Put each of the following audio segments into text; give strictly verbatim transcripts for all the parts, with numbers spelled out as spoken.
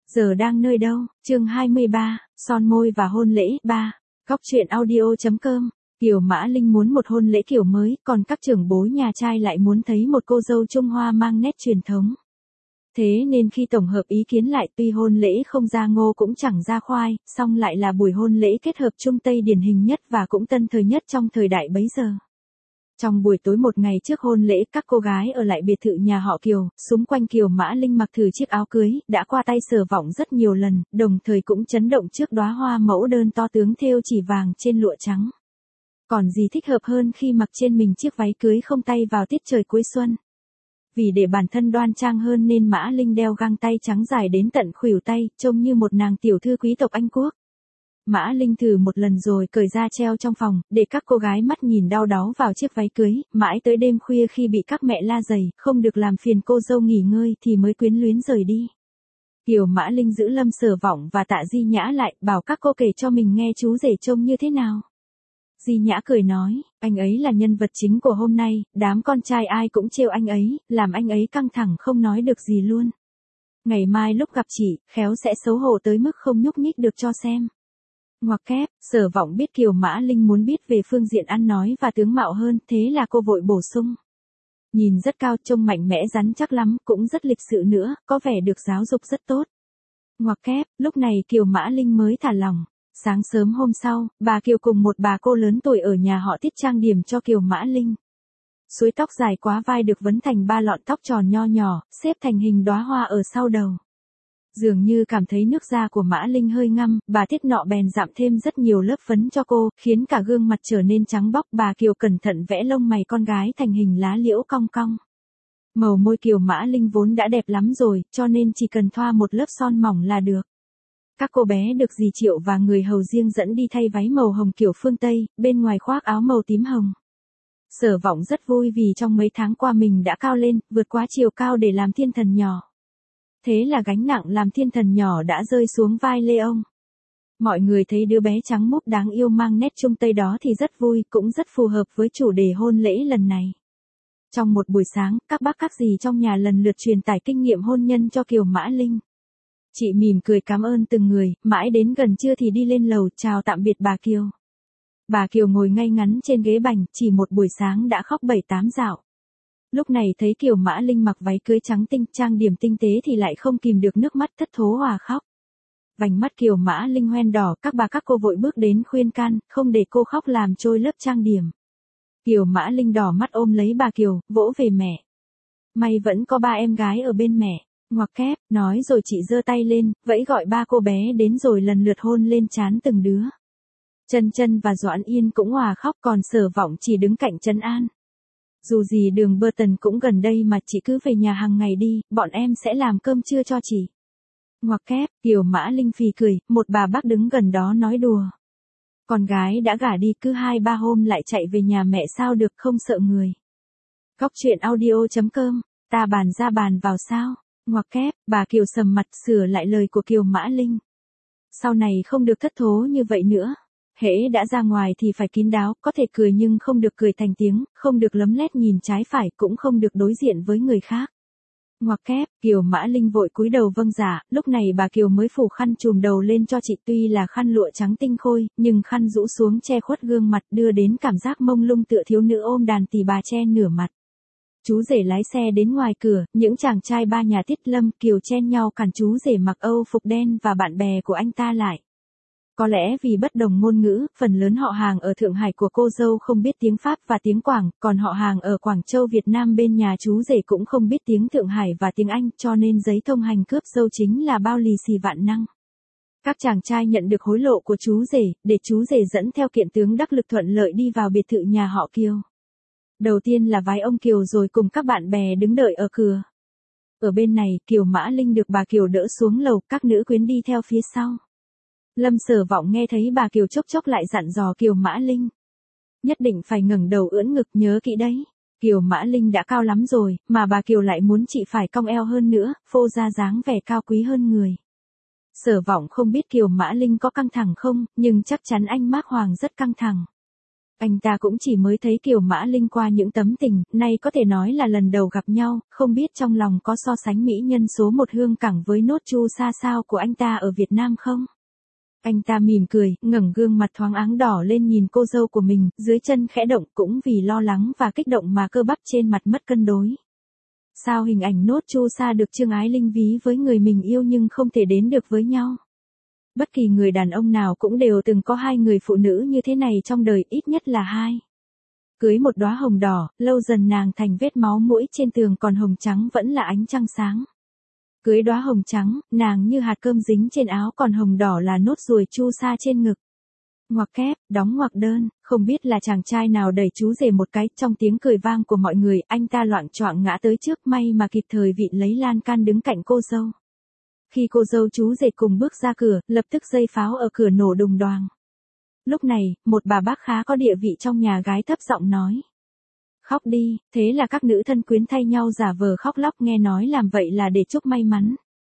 Giờ đang nơi đâu? Chương hai mươi ba, son môi và hôn lễ ba. Góc truyện audio.com. Kiều Mã Linh muốn một hôn lễ kiểu mới, còn các trưởng bối nhà trai lại muốn thấy một cô dâu Trung Hoa mang nét truyền thống. Thế nên khi tổng hợp ý kiến lại, tuy hôn lễ không ra ngô cũng chẳng ra khoai, song lại là buổi hôn lễ kết hợp Trung Tây điển hình nhất và cũng tân thời nhất trong thời đại bấy giờ. Trong buổi tối một ngày trước hôn lễ, các cô gái ở lại biệt thự nhà họ Kiều, xung quanh Kiều Mã Linh mặc thử chiếc áo cưới, đã qua tay Sở Vọng rất nhiều lần, đồng thời cũng chấn động trước đóa hoa mẫu đơn to tướng thêu chỉ vàng trên lụa trắng. Còn gì thích hợp hơn khi mặc trên mình chiếc váy cưới không tay vào tiết trời cuối xuân. Vì để bản thân đoan trang hơn nên Mã Linh đeo găng tay trắng dài đến tận khuỷu tay, trông như một nàng tiểu thư quý tộc Anh Quốc. Mã Linh thử một lần rồi cởi ra treo trong phòng, để các cô gái mắt nhìn đau đáu vào chiếc váy cưới, mãi tới đêm khuya khi bị các mẹ la dày, không được làm phiền cô dâu nghỉ ngơi thì mới quyến luyến rời đi. Kiều Mã Linh giữ Lâm Sở Vọng và Tạ Di Nhã lại, bảo các cô kể cho mình nghe chú rể trông như thế nào. Di Nhã cười nói, anh ấy là nhân vật chính của hôm nay, đám con trai ai cũng trêu anh ấy, làm anh ấy căng thẳng không nói được gì luôn. Ngày mai lúc gặp chị, khéo sẽ xấu hổ tới mức không nhúc nhích được cho xem. Ngoặc kép, Sở Vọng biết Kiều Mã Linh muốn biết về phương diện ăn nói và tướng mạo hơn, thế là cô vội bổ sung. Nhìn rất cao, trông mạnh mẽ rắn chắc lắm, cũng rất lịch sự nữa, có vẻ được giáo dục rất tốt. Ngoặc kép, lúc này Kiều Mã Linh mới thả lòng. Sáng sớm hôm sau, bà Kiều cùng một bà cô lớn tuổi ở nhà họ Tiết trang điểm cho Kiều Mã Linh. Suối tóc dài quá vai được vấn thành ba lọn tóc tròn nho nhỏ, xếp thành hình đóa hoa ở sau đầu. Dường như cảm thấy nước da của Mã Linh hơi ngăm, bà Tiết nọ bèn dặm thêm rất nhiều lớp phấn cho cô, khiến cả gương mặt trở nên trắng bóc. Bà Kiều cẩn thận vẽ lông mày con gái thành hình lá liễu cong cong. Màu môi Kiều Mã Linh vốn đã đẹp lắm rồi, cho nên chỉ cần thoa một lớp son mỏng là được. Các cô bé được dì Triệu và người hầu riêng dẫn đi thay váy màu hồng kiểu phương Tây, bên ngoài khoác áo màu tím hồng. Sở Vọng rất vui vì trong mấy tháng qua mình đã cao lên, vượt quá chiều cao để làm thiên thần nhỏ. Thế là gánh nặng làm thiên thần nhỏ đã rơi xuống vai Lê ông. Mọi người thấy đứa bé trắng múp đáng yêu mang nét Trung Tây đó thì rất vui, cũng rất phù hợp với chủ đề hôn lễ lần này. Trong một buổi sáng, các bác các dì trong nhà lần lượt truyền tải kinh nghiệm hôn nhân cho Kiều Mã Linh. Chị mỉm cười cảm ơn từng người, mãi đến gần trưa thì đi lên lầu chào tạm biệt bà Kiều. Bà Kiều ngồi ngay ngắn trên ghế bành, chỉ một buổi sáng đã khóc bảy tám dạo. Lúc này thấy Kiều Mã Linh mặc váy cưới trắng tinh, trang điểm tinh tế thì lại không kìm được nước mắt thất thố hòa khóc. Vành mắt Kiều Mã Linh hoen đỏ, các bà các cô vội bước đến khuyên can, không để cô khóc làm trôi lớp trang điểm. Kiều Mã Linh đỏ mắt ôm lấy bà Kiều, vỗ về mẹ. May vẫn có ba em gái ở bên mẹ. Ngoặc kép, nói rồi chị giơ tay lên, vẫy gọi ba cô bé đến rồi lần lượt hôn lên trán từng đứa. Chân Chân và Doãn Yên cũng hòa khóc, còn Sở Vọng chỉ đứng cạnh trấn an. Dù gì đường Burton cũng gần đây mà chị cứ về nhà hàng ngày đi, bọn em sẽ làm cơm trưa cho chị. Ngoặc kép, Kiều Mã Linh phì cười, một bà bác đứng gần đó nói đùa. Con gái đã gả đi cứ hai ba hôm lại chạy về nhà mẹ sao được, không sợ người. Góc truyện audio.com, ta bàn ra bàn vào sao. Ngoặc kép, bà Kiều sầm mặt sửa lại lời của Kiều Mã Linh. Sau này không được thất thố như vậy nữa. Hễ đã ra ngoài thì phải kín đáo, có thể cười nhưng không được cười thành tiếng, không được lấm lét nhìn trái phải, cũng không được đối diện với người khác. Ngoặc kép, Kiều Mã Linh vội cúi đầu vâng dạ, lúc này bà Kiều mới phủ khăn trùm đầu lên cho chị, tuy là khăn lụa trắng tinh khôi, nhưng khăn rũ xuống che khuất gương mặt đưa đến cảm giác mông lung tựa thiếu nữ ôm đàn tỳ bà che nửa mặt. Chú rể lái xe đến ngoài cửa, những chàng trai ba nhà Tiết Lâm Kiều chen nhau cản chú rể mặc Âu phục đen và bạn bè của anh ta lại. Có lẽ vì bất đồng ngôn ngữ, phần lớn họ hàng ở Thượng Hải của cô dâu không biết tiếng Pháp và tiếng Quảng, còn họ hàng ở Quảng Châu Việt Nam bên nhà chú rể cũng không biết tiếng Thượng Hải và tiếng Anh, cho nên giấy thông hành cướp dâu chính là bao lì xì vạn năng. Các chàng trai nhận được hối lộ của chú rể, để chú rể dẫn theo kiện tướng đắc lực thuận lợi đi vào biệt thự nhà họ Kiều. Đầu tiên là vái ông Kiều rồi cùng các bạn bè đứng đợi ở cửa. Ở bên này, Kiều Mã Linh được bà Kiều đỡ xuống lầu, các nữ quyến đi theo phía sau. Lâm Sở Vọng nghe thấy bà Kiều chốc chốc lại dặn dò Kiều Mã Linh. Nhất định phải ngẩng đầu ưỡn ngực, nhớ kỹ đấy. Kiều Mã Linh đã cao lắm rồi, mà bà Kiều lại muốn chị phải cong eo hơn nữa, phô ra dáng vẻ cao quý hơn người. Sở Vọng không biết Kiều Mã Linh có căng thẳng không, nhưng chắc chắn anh Mác Hoàng rất căng thẳng. Anh ta cũng chỉ mới thấy Kiều Mã Linh qua những tấm tình, nay có thể nói là lần đầu gặp nhau, không biết trong lòng có so sánh mỹ nhân số một Hương Cảng với nốt chu sa sao của anh ta ở Việt Nam không? Anh ta mỉm cười, ngẩng gương mặt thoáng áng đỏ lên nhìn cô dâu của mình, dưới chân khẽ động cũng vì lo lắng và kích động mà cơ bắp trên mặt mất cân đối. Sao hình ảnh nốt chu sa được Trương Ái Linh ví với người mình yêu nhưng không thể đến được với nhau? Bất kỳ người đàn ông nào cũng đều từng có hai người phụ nữ như thế này trong đời, ít nhất là hai. Cưới một đóa hồng đỏ, lâu dần nàng thành vết máu mũi trên tường, còn hồng trắng vẫn là ánh trăng sáng. Cưới đóa hồng trắng, nàng như hạt cơm dính trên áo, còn hồng đỏ là nốt ruồi chu sa trên ngực. Ngoặc kép, đóng ngoặc đơn, không biết là chàng trai nào đẩy chú rể một cái, trong tiếng cười vang của mọi người, anh ta loạng choạng ngã tới trước, may mà kịp thời vịn lấy lan can đứng cạnh cô dâu. Khi cô dâu chú rể cùng bước ra cửa, lập tức dây pháo ở cửa nổ đùng đoàng. Lúc này, một bà bác khá có địa vị trong nhà gái thấp giọng nói. Khóc đi, thế là các nữ thân quyến thay nhau giả vờ khóc lóc, nghe nói làm vậy là để chúc may mắn.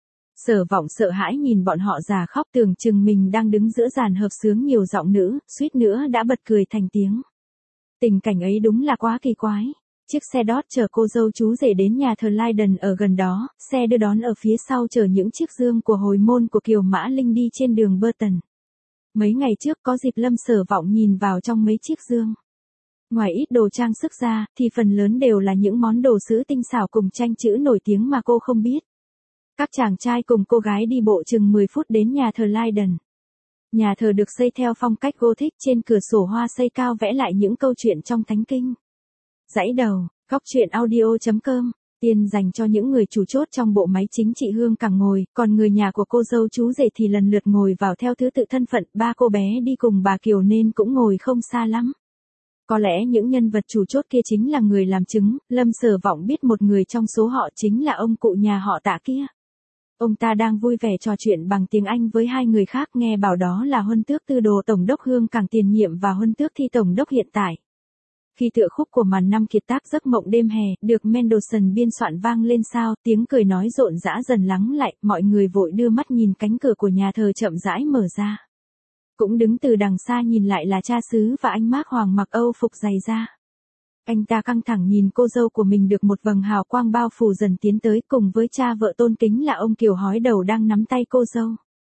Sở Vọng sợ hãi nhìn bọn họ già khóc, tưởng chừng mình đang đứng giữa dàn hợp xướng nhiều giọng nữ, suýt nữa đã bật cười thành tiếng. Tình cảnh ấy đúng là quá kỳ quái. Chiếc xe đót chở cô dâu chú rể đến nhà thờ Leiden ở gần đó, xe đưa đón ở phía sau chở những chiếc dương của hồi môn của Kiều Mã Linh đi trên đường Burton. Mấy ngày trước có dịp Lâm Sở Vọng nhìn vào trong mấy chiếc dương. Ngoài ít đồ trang sức ra, thì phần lớn đều là những món đồ sứ tinh xảo cùng tranh chữ nổi tiếng mà cô không biết. Các chàng trai cùng cô gái đi bộ chừng mười phút đến nhà thờ Leiden. Nhà thờ được xây theo phong cách Gothic, trên cửa sổ hoa xây cao vẽ lại những câu chuyện trong Thánh Kinh. Dãy đầu, góc truyện audio chấm com, tiền dành cho những người chủ chốt trong bộ máy chính trị Hương Cảng ngồi, còn người nhà của cô dâu chú rể thì lần lượt ngồi vào theo thứ tự thân phận, ba cô bé đi cùng bà Kiều nên cũng ngồi không xa lắm. Có lẽ những nhân vật chủ chốt kia chính là người làm chứng, Lâm Sở Vọng biết một người trong số họ chính là ông cụ nhà họ Tạ kia. Ông ta đang vui vẻ trò chuyện bằng tiếng Anh với hai người khác, nghe bảo đó là huân tước tư đồ tổng đốc Hương Cảng tiền nhiệm và huân tước thi tổng đốc hiện tại. Khi tựa khúc của màn năm kiệt tác Giấc mộng đêm hè, được Mendelssohn biên soạn vang lên sao, tiếng cười nói rộn rã dần lắng lại, mọi người vội đưa mắt nhìn cánh cửa của nhà thờ chậm rãi mở ra. Cũng đứng từ đằng xa nhìn lại là cha xứ và anh Mác Hoàng mặc Âu phục dày da. Anh ta căng thẳng nhìn cô dâu của mình được một vầng hào quang bao phủ dần tiến tới, cùng với cha vợ tôn kính là ông Kiều hói đầu đang nắm tay cô dâu.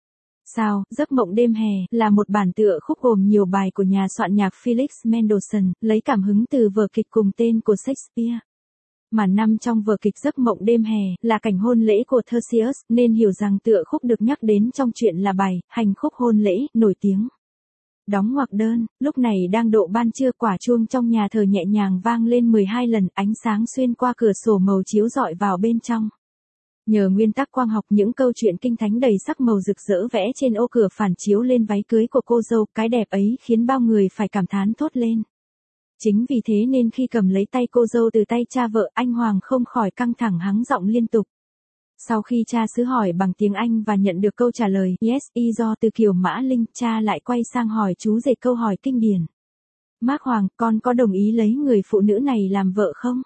Sao, Giấc mộng đêm hè, là một bản tựa khúc gồm nhiều bài của nhà soạn nhạc Felix Mendelssohn, lấy cảm hứng từ vở kịch cùng tên của Shakespeare. Màn năm trong vở kịch Giấc mộng đêm hè, là cảnh hôn lễ của Theseus, nên hiểu rằng tựa khúc được nhắc đến trong truyện là bài, hành khúc hôn lễ, nổi tiếng. Đóng ngoặc đơn, lúc này đang độ ban trưa, quả chuông trong nhà thờ nhẹ nhàng vang lên mười hai lần, ánh sáng xuyên qua cửa sổ màu chiếu rọi vào bên trong. Nhờ nguyên tắc quang học, những câu chuyện kinh thánh đầy sắc màu rực rỡ vẽ trên ô cửa phản chiếu lên váy cưới của cô dâu, cái đẹp ấy khiến bao người phải cảm thán thốt lên. Chính vì thế nên khi cầm lấy tay cô dâu từ tay cha vợ, anh Hoàng không khỏi căng thẳng hắng giọng liên tục. Sau khi cha xứ hỏi bằng tiếng Anh và nhận được câu trả lời yes y do từ Kiều Mã Linh, cha lại quay sang hỏi chú rể câu hỏi kinh điển. Mác Hoàng, con có đồng ý lấy người phụ nữ này làm vợ không?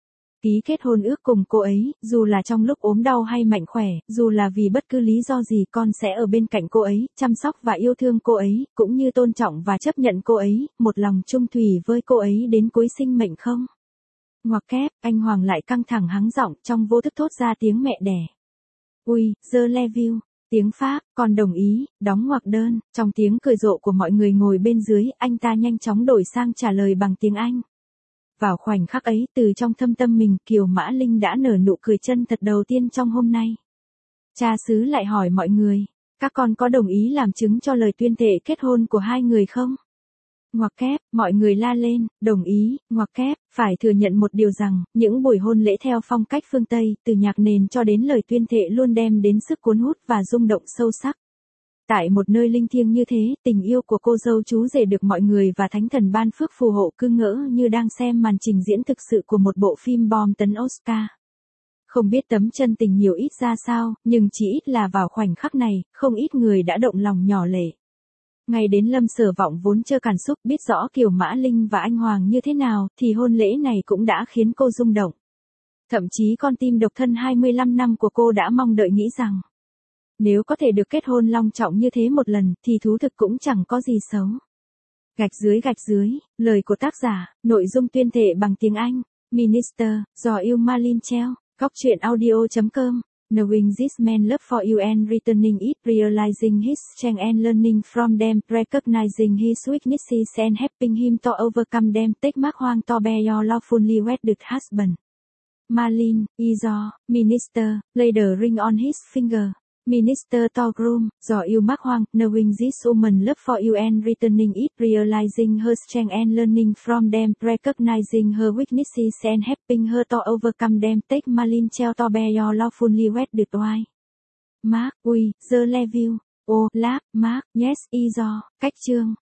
Ký kết hôn ước cùng cô ấy, dù là trong lúc ốm đau hay mạnh khỏe, dù là vì bất cứ lý do gì, con sẽ ở bên cạnh cô ấy, chăm sóc và yêu thương cô ấy, cũng như tôn trọng và chấp nhận cô ấy, một lòng chung thủy với cô ấy đến cuối sinh mệnh không? Ngoặc kép, anh Hoàng lại căng thẳng hắng giọng, trong vô thức thốt ra tiếng mẹ đẻ. Ui, je le vu, tiếng Pháp, con đồng ý, đóng ngoặc đơn, trong tiếng cười rộ của mọi người ngồi bên dưới, anh ta nhanh chóng đổi sang trả lời bằng tiếng Anh. Vào khoảnh khắc ấy, từ trong thâm tâm mình, Kiều Mã Linh đã nở nụ cười chân thật đầu tiên trong hôm nay. Cha xứ lại hỏi mọi người, các con có đồng ý làm chứng cho lời tuyên thệ kết hôn của hai người không? Ngoặc kép, mọi người la lên, đồng ý, ngoặc kép, phải thừa nhận một điều rằng, những buổi hôn lễ theo phong cách phương Tây, từ nhạc nền cho đến lời tuyên thệ luôn đem đến sức cuốn hút và rung động sâu sắc. Tại một nơi linh thiêng như thế, tình yêu của cô dâu chú rể được mọi người và thánh thần ban phước phù hộ, cứ ngỡ như đang xem màn trình diễn thực sự của một bộ phim bom tấn Oscar. Không biết tấm chân tình nhiều ít ra sao, nhưng chỉ ít là vào khoảnh khắc này, không ít người đã động lòng nhỏ lệ. Ngay đến Lâm Sở Vọng vốn chưa cảm xúc, biết rõ Kiều Mã Linh và anh Hoàng như thế nào, thì hôn lễ này cũng đã khiến cô rung động. Thậm chí con tim độc thân hai mươi lăm năm của cô đã mong đợi nghĩ rằng, nếu có thể được kết hôn long trọng như thế một lần, thì thú thực cũng chẳng có gì xấu. Gạch dưới gạch dưới, lời của tác giả, nội dung tuyên thệ bằng tiếng Anh. Minister, do yêu Marlene Chell, góc truyện audio.com. Knowing this man love for you and returning it, realizing his strength and learning from them, recognizing his weaknesses and helping him to overcome them. Take Mark Hoang to be your lawfully wedded husband. Marlene, Izzo, Minister, lay the ring on his finger. Minister to groom, do yêu Mark Hoang, knowing this woman love for you and returning it, realizing her strength and learning from them, recognizing her weaknesses and helping her to overcome them. Take Marlene Chell to be your lawfully wedded wife. Mark, we, the love you. Oh, love, Mark, yes, Izzo. Cách chương.